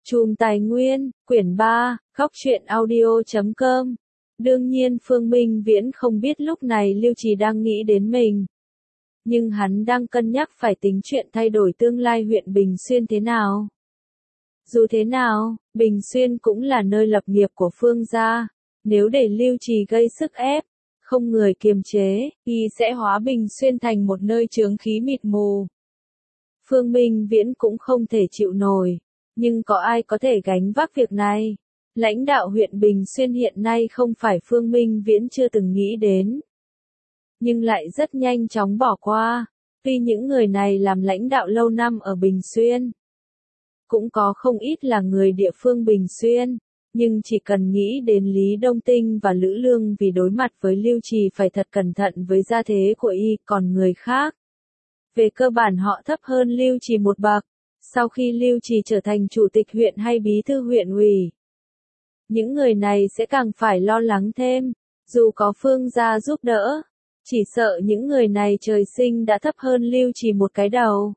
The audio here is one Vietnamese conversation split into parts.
Chùm Tài Nguyên, quyển 3, Góc truyện audio.com. Đương nhiên Phương Minh Viễn không biết lúc này Lưu Trì đang nghĩ đến mình. Nhưng hắn đang cân nhắc phải tính chuyện thay đổi tương lai huyện Bình Xuyên thế nào. Dù thế nào, Bình Xuyên cũng là nơi lập nghiệp của Phương gia. Nếu để Lưu Trì gây sức ép, không người kiềm chế, thì sẽ hóa Bình Xuyên thành một nơi chướng khí mịt mù. Phương Minh Viễn cũng không thể chịu nổi. Nhưng có ai có thể gánh vác việc này? Lãnh đạo huyện Bình Xuyên hiện nay không phải Phương Minh Viễn chưa từng nghĩ đến. Nhưng lại rất nhanh chóng bỏ qua. Tuy những người này làm lãnh đạo lâu năm ở Bình Xuyên. Cũng có không ít là người địa phương Bình Xuyên. Nhưng chỉ cần nghĩ đến Lý Đông Tinh và Lữ Lương vì đối mặt với Lưu Trì phải thật cẩn thận với gia thế của y, còn người khác. Về cơ bản họ thấp hơn Lưu Trì một bậc. Sau khi Lưu Trì trở thành chủ tịch huyện hay bí thư huyện ủy, những người này sẽ càng phải lo lắng thêm, dù có Phương gia giúp đỡ, chỉ sợ những người này trời sinh đã thấp hơn Lưu Trì một cái đầu.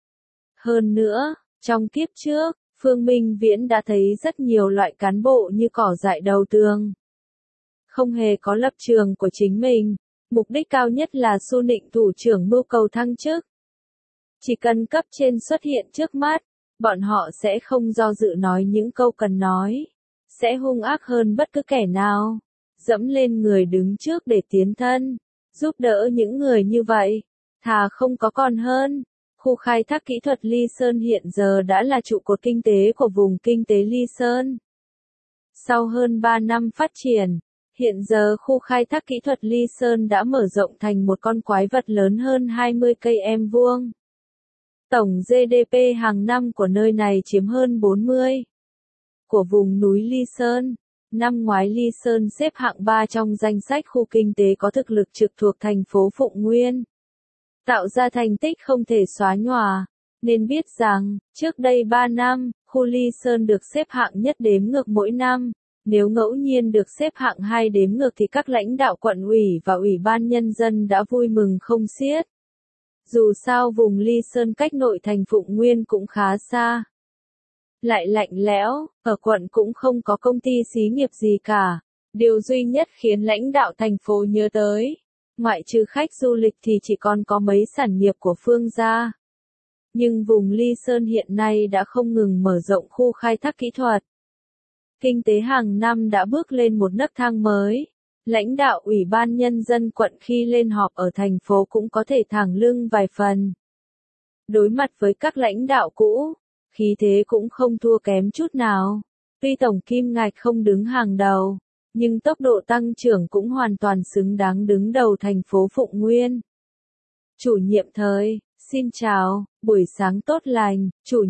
Hơn nữa, trong kiếp trước, Phương Minh Viễn đã thấy rất nhiều loại cán bộ như cỏ dại đầu tường. Không hề có lập trường của chính mình, mục đích cao nhất là xu nịnh thủ trưởng mưu cầu thăng chức. Chỉ cần cấp trên xuất hiện trước mắt, bọn họ sẽ không do dự nói những câu cần nói, sẽ hung ác hơn bất cứ kẻ nào, dẫm lên người đứng trước để tiến thân, giúp đỡ những người như vậy, thà không có còn hơn. Khu khai thác kỹ thuật Ly Sơn hiện giờ đã là trụ cột kinh tế của vùng kinh tế Ly Sơn. Sau hơn 3 năm phát triển, hiện giờ khu khai thác kỹ thuật Ly Sơn đã mở rộng thành một con quái vật lớn hơn 20 cây em vuông. Tổng GDP hàng năm của nơi này chiếm hơn 40 của vùng núi Ly Sơn. Năm ngoái Ly Sơn xếp hạng 3 trong danh sách khu kinh tế có thực lực trực thuộc thành phố Phụng Nguyên. Tạo ra thành tích không thể xóa nhòa, nên biết rằng, trước đây 3 năm, khu Ly Sơn được xếp hạng nhất đếm ngược mỗi năm. Nếu ngẫu nhiên được xếp hạng 2 đếm ngược thì các lãnh đạo quận ủy và ủy ban nhân dân đã vui mừng không xiết. Dù sao vùng Ly Sơn cách nội thành Phụng Nguyên cũng khá xa. Lại lạnh lẽo, ở quận cũng không có công ty xí nghiệp gì cả. Điều duy nhất khiến lãnh đạo thành phố nhớ tới, ngoại trừ khách du lịch thì chỉ còn có mấy sản nghiệp của Phương gia. Nhưng vùng Ly Sơn hiện nay đã không ngừng mở rộng khu khai thác kỹ thuật. Kinh tế hàng năm đã bước lên một nấc thang mới. Lãnh đạo ủy ban nhân dân quận khi lên họp ở thành phố cũng có thể thẳng lưng vài phần. Đối mặt với các lãnh đạo cũ, khí thế cũng không thua kém chút nào. Tuy tổng kim ngạch không đứng hàng đầu, nhưng tốc độ tăng trưởng cũng hoàn toàn xứng đáng đứng đầu thành phố Phụng Nguyên. Chủ nhiệm Thời, xin chào, buổi sáng tốt lành. Chủ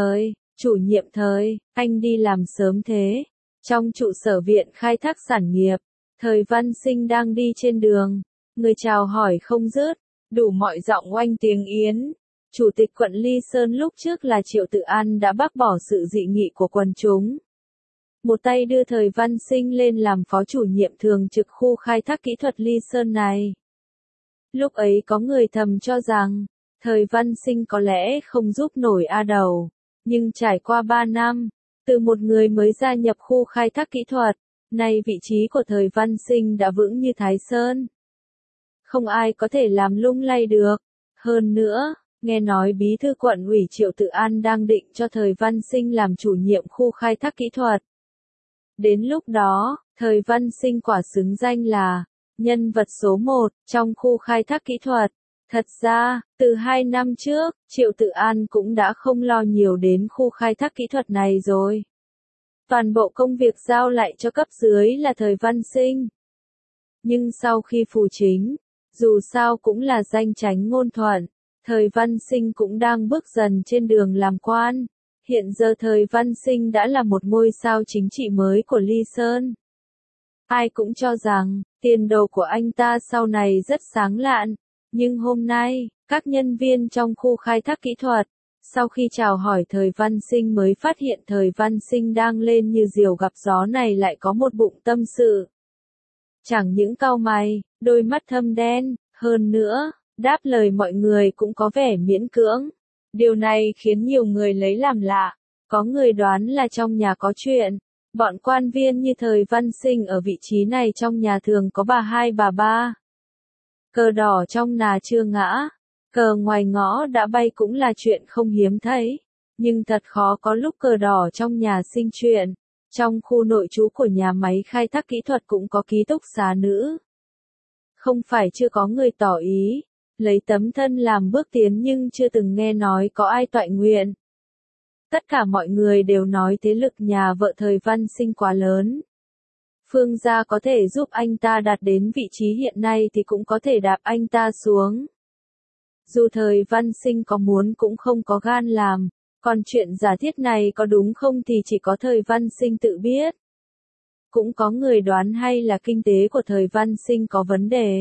nhiệm Thời, anh đi làm sớm thế. Trong trụ sở viện khai thác sản nghiệp, Thời Văn Sinh đang đi trên đường, người chào hỏi không dứt, đủ mọi giọng oanh tiếng yến. Chủ tịch quận Ly Sơn lúc trước là Triệu Tự An đã bác bỏ sự dị nghị của quần chúng. Một tay đưa Thời Văn Sinh lên làm phó chủ nhiệm thường trực khu khai thác kỹ thuật Ly Sơn này. Lúc ấy có người thầm cho rằng, Thời Văn Sinh có lẽ không giúp nổi A Đầu, nhưng trải qua 3 năm, từ một người mới gia nhập khu khai thác kỹ thuật, nay vị trí của Thời Văn Sinh đã vững như Thái Sơn. Không ai có thể làm lung lay được. Hơn nữa, nghe nói bí thư quận ủy Triệu Tự An đang định cho Thời Văn Sinh làm chủ nhiệm khu khai thác kỹ thuật. Đến lúc đó, Thời Văn Sinh quả xứng danh là nhân vật số 1 trong khu khai thác kỹ thuật. Thật ra, từ 2 năm trước, Triệu Tự An cũng đã không lo nhiều đến khu khai thác kỹ thuật này rồi. Toàn bộ công việc giao lại cho cấp dưới là Thời Văn Sinh. Nhưng sau khi phủ chính, dù sao cũng là danh chánh ngôn thuận, Thời Văn Sinh cũng đang bước dần trên đường làm quan. Hiện giờ Thời Văn Sinh đã là một ngôi sao chính trị mới của Ly Sơn. Ai cũng cho rằng, tiền đồ của anh ta sau này rất sáng lạn. Nhưng hôm nay, các nhân viên trong khu khai thác kỹ thuật, sau khi chào hỏi Thời Văn Sinh mới phát hiện Thời Văn Sinh đang lên như diều gặp gió này lại có một bụng tâm sự. Chẳng những cau mày, đôi mắt thâm đen, hơn nữa, đáp lời mọi người cũng có vẻ miễn cưỡng. Điều này khiến nhiều người lấy làm lạ. Có người đoán là trong nhà có chuyện. Bọn quan viên như thời Văn Sinh ở vị trí này trong nhà thường có bà hai bà ba. Cờ đỏ trong nhà chưa ngã, cờ ngoài ngõ đã bay cũng là chuyện không hiếm thấy. Nhưng thật khó có lúc cờ đỏ trong nhà sinh chuyện. Trong khu nội trú của nhà máy khai thác kỹ thuật cũng có ký túc xá nữ. Không phải chưa có người tỏ ý, lấy tấm thân làm bước tiến nhưng chưa từng nghe nói có ai toại nguyện. Tất cả mọi người đều nói thế lực nhà vợ thời Văn Sinh quá lớn. Phương gia có thể giúp anh ta đạt đến vị trí hiện nay thì cũng có thể đạp anh ta xuống. Dù thời Văn Sinh có muốn cũng không có gan làm, còn chuyện giả thiết này có đúng không thì chỉ có thời Văn Sinh tự biết. Cũng có người đoán hay là kinh tế của thời Văn Sinh có vấn đề.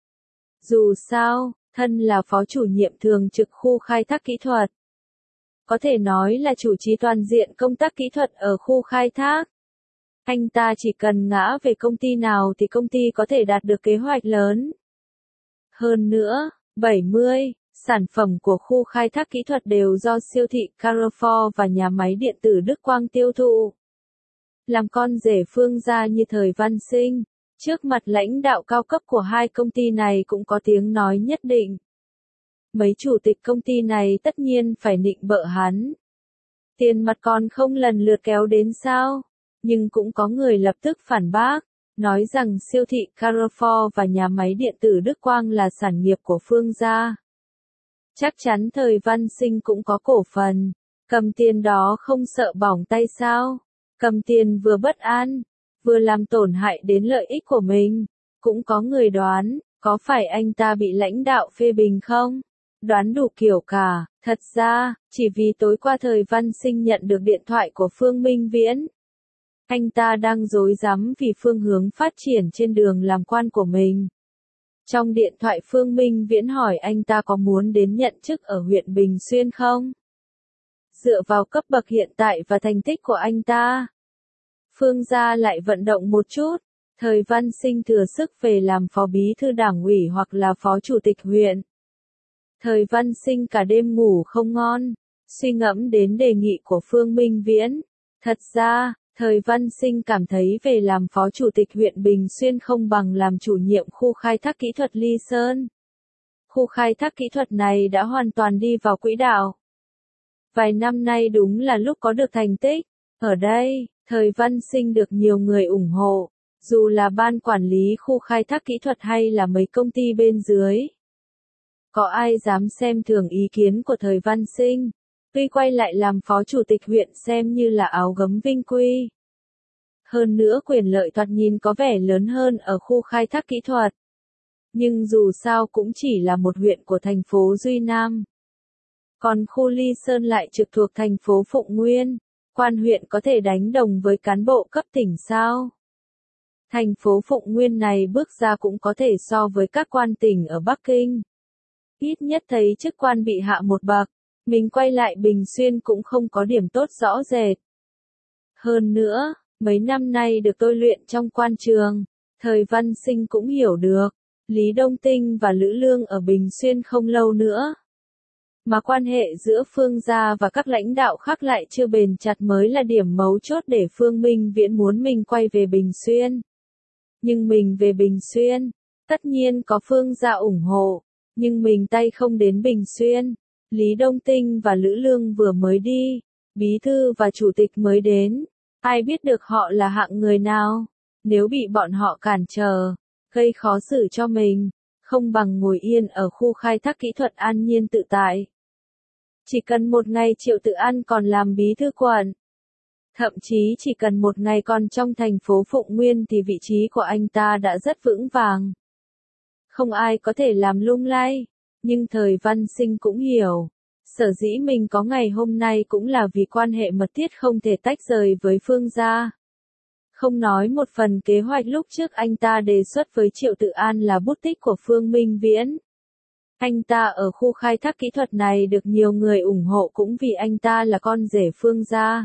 Dù sao, thân là phó chủ nhiệm thường trực khu khai thác kỹ thuật. Có thể nói là chủ trì toàn diện công tác kỹ thuật ở khu khai thác. Anh ta chỉ cần ngã về công ty nào thì công ty có thể đạt được kế hoạch lớn. Hơn nữa, 70 sản phẩm của khu khai thác kỹ thuật đều do siêu thị Carrefour và nhà máy điện tử Đức Quang tiêu thụ. Làm con rể Phương gia như thời Văn Sinh, trước mặt lãnh đạo cao cấp của hai công ty này cũng có tiếng nói nhất định. Mấy chủ tịch công ty này tất nhiên phải nịnh bợ hắn. Tiền mặt còn không lần lượt kéo đến sao? Nhưng cũng có người lập tức phản bác, nói rằng siêu thị Carrefour và nhà máy điện tử Đức Quang là sản nghiệp của Phương gia. Chắc chắn thời Văn Sinh cũng có cổ phần, cầm tiền đó không sợ bỏng tay sao? Cầm tiền vừa bất an, vừa làm tổn hại đến lợi ích của mình. Cũng có người đoán, có phải anh ta bị lãnh đạo phê bình không? Đoán đủ kiểu cả, thật ra, chỉ vì tối qua thời Văn Sinh nhận được điện thoại của Phương Minh Viễn. Anh ta đang rối rắm vì phương hướng phát triển trên đường làm quan của mình. Trong điện thoại Phương Minh Viễn hỏi anh ta có muốn đến nhận chức ở huyện Bình Xuyên không? Dựa vào cấp bậc hiện tại và thành tích của anh ta, Phương gia lại vận động một chút, thời Văn Sinh thừa sức về làm phó bí thư đảng ủy hoặc là phó chủ tịch huyện. Thời Văn Sinh cả đêm ngủ không ngon, suy ngẫm đến đề nghị của Phương Minh Viễn. Thật ra, thời Văn Sinh cảm thấy về làm phó chủ tịch huyện Bình Xuyên không bằng làm chủ nhiệm khu khai thác kỹ thuật Ly Sơn. Khu khai thác kỹ thuật này đã hoàn toàn đi vào quỹ đạo. Vài năm nay đúng là lúc có được thành tích. Ở đây, thời Văn Sinh được nhiều người ủng hộ, dù là ban quản lý khu khai thác kỹ thuật hay là mấy công ty bên dưới. Có ai dám xem thường ý kiến của thời Văn Sinh? Tuy quay lại làm phó chủ tịch huyện xem như là áo gấm vinh quy. Hơn nữa quyền lợi thoạt nhìn có vẻ lớn hơn ở khu khai thác kỹ thuật. Nhưng dù sao cũng chỉ là một huyện của thành phố Duy Nam. Còn khu Ly Sơn lại trực thuộc thành phố Phụng Nguyên. Quan huyện có thể đánh đồng với cán bộ cấp tỉnh sao? Thành phố Phụng Nguyên này bước ra cũng có thể so với các quan tỉnh ở Bắc Kinh. Ít nhất thấy chức quan bị hạ một bậc. Mình quay lại Bình Xuyên cũng không có điểm tốt rõ rệt. Hơn nữa, mấy năm nay được tôi luyện trong quan trường, thời Văn Sinh cũng hiểu được, Lý Đông Tinh và Lữ Lương ở Bình Xuyên không lâu nữa. Mà quan hệ giữa Phương gia và các lãnh đạo khác lại chưa bền chặt mới là điểm mấu chốt để Phương Minh Viễn muốn mình quay về Bình Xuyên. Nhưng mình về Bình Xuyên, tất nhiên có Phương gia ủng hộ, nhưng mình tay không đến Bình Xuyên. Lý Đông Tinh và Lữ Lương vừa mới đi, bí thư và chủ tịch mới đến, ai biết được họ là hạng người nào, nếu bị bọn họ cản trở, gây khó xử cho mình, không bằng ngồi yên ở khu khai thác kỹ thuật an nhiên tự tại. Chỉ cần một ngày Triệu Tự An còn làm bí thư quận, thậm chí chỉ cần một ngày còn trong thành phố Phụng Nguyên thì vị trí của anh ta đã rất vững vàng. Không ai có thể làm lung lay. Nhưng thời Văn Sinh cũng hiểu, sở dĩ mình có ngày hôm nay cũng là vì quan hệ mật thiết không thể tách rời với Phương gia. Không nói một phần kế hoạch lúc trước anh ta đề xuất với Triệu Tự An là bút tích của Phương Minh Viễn. Anh ta ở khu khai thác kỹ thuật này được nhiều người ủng hộ cũng vì anh ta là con rể Phương gia.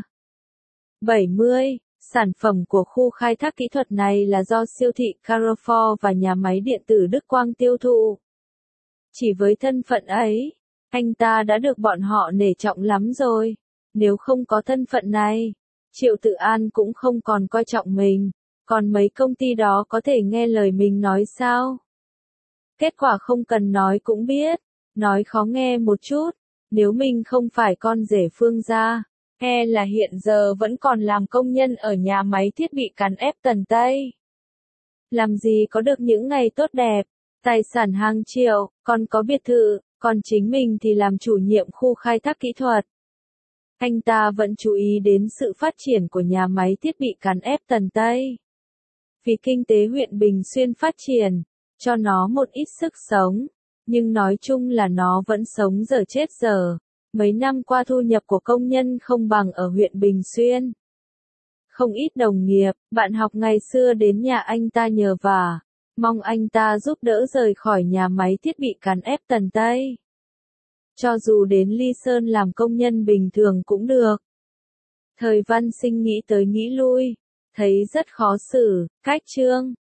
70. Sản phẩm của khu khai thác kỹ thuật này là do siêu thị Carrefour và nhà máy điện tử Đức Quang tiêu thụ. Chỉ với thân phận ấy, anh ta đã được bọn họ nể trọng lắm rồi. Nếu không có thân phận này, Triệu Tự An cũng không còn coi trọng mình, còn mấy công ty đó có thể nghe lời mình nói sao? Kết quả không cần nói cũng biết, nói khó nghe một chút, nếu mình không phải con rể Phương gia, e là hiện giờ vẫn còn làm công nhân ở nhà máy thiết bị cán ép Tần Tây. Làm gì có được những ngày tốt đẹp, tài sản hàng triệu, còn có biệt thự, còn chính mình thì làm chủ nhiệm khu khai thác kỹ thuật. Anh ta vẫn chú ý đến sự phát triển của nhà máy thiết bị cán ép Tần Tây. Vì kinh tế huyện Bình Xuyên phát triển, cho nó một ít sức sống, nhưng nói chung là nó vẫn sống dở chết dở. Mấy năm qua thu nhập của công nhân không bằng ở huyện Bình Xuyên. Không ít đồng nghiệp, bạn học ngày xưa đến nhà anh ta nhờ vả, mong anh ta giúp đỡ rời khỏi nhà máy thiết bị cán ép Tần Tây. Cho dù đến Ly Sơn làm công nhân bình thường cũng được. Thời Văn Sinh nghĩ tới nghĩ lui, thấy rất khó xử, cách Trương